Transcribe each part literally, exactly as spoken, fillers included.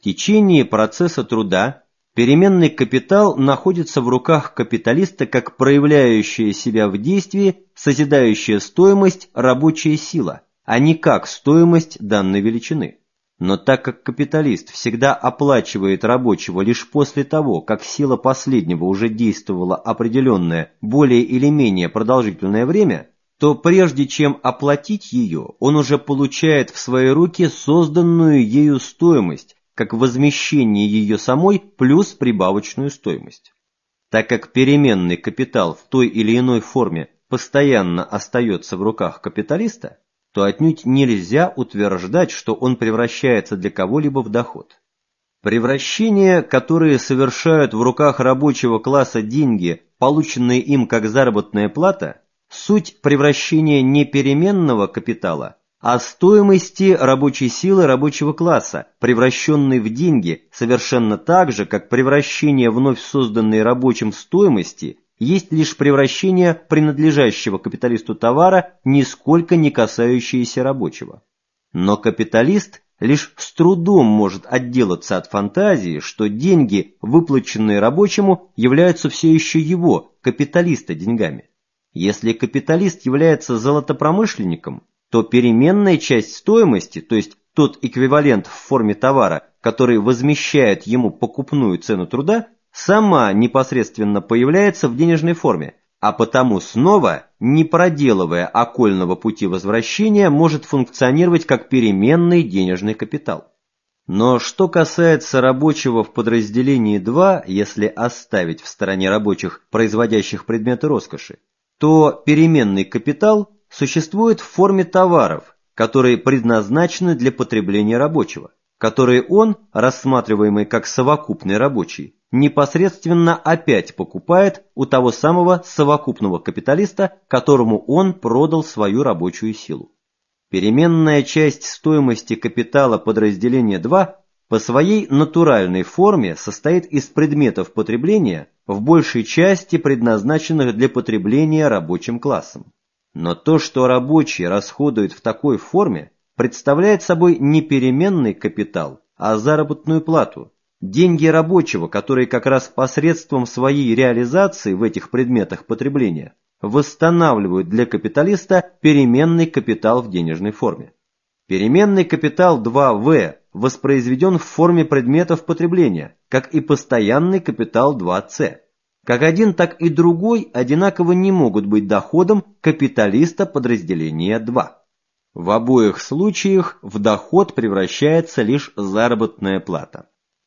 течение процесса труда переменный капитал находится в руках капиталиста как проявляющая себя в действии созидающая стоимость рабочая сила, а не как стоимость данной величины. Но так как капиталист всегда оплачивает рабочего лишь после того, как сила последнего уже действовала определенное, более или менее продолжительное время, то прежде чем оплатить ее, он уже получает в свои руки созданную ею стоимость, как возмещение ее самой плюс прибавочную стоимость. Так как переменный капитал в той или иной форме постоянно остается в руках капиталиста, то отнюдь нельзя утверждать, что он превращается для кого-либо в доход. Превращения, которые совершают в руках рабочего класса деньги, полученные им как заработная плата, суть превращения не переменного капитала, а стоимости рабочей силы рабочего класса, превращенной в деньги, совершенно так же, как превращение вновь созданной рабочим стоимости есть лишь превращение принадлежащего капиталисту товара, нисколько не касающееся рабочего. Но капиталист лишь с трудом может отделаться от фантазии, что деньги, выплаченные рабочему, являются все еще его, капиталиста, деньгами. Если капиталист является золотопромышленником, то переменная часть стоимости, то есть тот эквивалент в форме товара, который возмещает ему покупную цену труда, сама непосредственно появляется в денежной форме, а потому снова, не проделывая окольного пути возвращения, может функционировать как переменный денежный капитал. Но что касается рабочего в подразделении два, если оставить в стороне рабочих, производящих предметы роскоши, то переменный капитал существует в форме товаров, которые предназначены для потребления рабочего, которые он, рассматриваемый как совокупный рабочий, непосредственно опять покупает у того самого совокупного капиталиста, которому он продал свою рабочую силу. Переменная часть стоимости капитала подразделения два по своей натуральной форме состоит из предметов потребления, в большей части предназначенных для потребления рабочим классом. Но то, что рабочий расходует в такой форме, представляет собой не переменный капитал, а заработную плату, деньги рабочего, которые как раз посредством своей реализации в этих предметах потребления восстанавливают для капиталиста переменный капитал в денежной форме. Переменный капитал два вэ воспроизведен в форме предметов потребления, как и постоянный капитал два цэ. Как один, так и другой одинаково не могут быть доходом капиталиста подразделения два. В обоих случаях в доход превращается лишь заработная плата.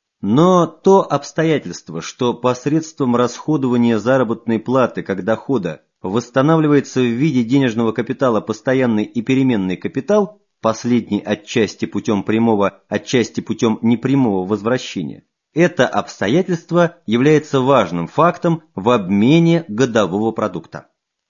Но то обстоятельство, что посредством расходования заработной платы как дохода восстанавливается в виде денежного капитала постоянный и переменный капитал, последний отчасти путем прямого, отчасти путем непрямого возвращения, это обстоятельство является важным фактом в обмене годового продукта.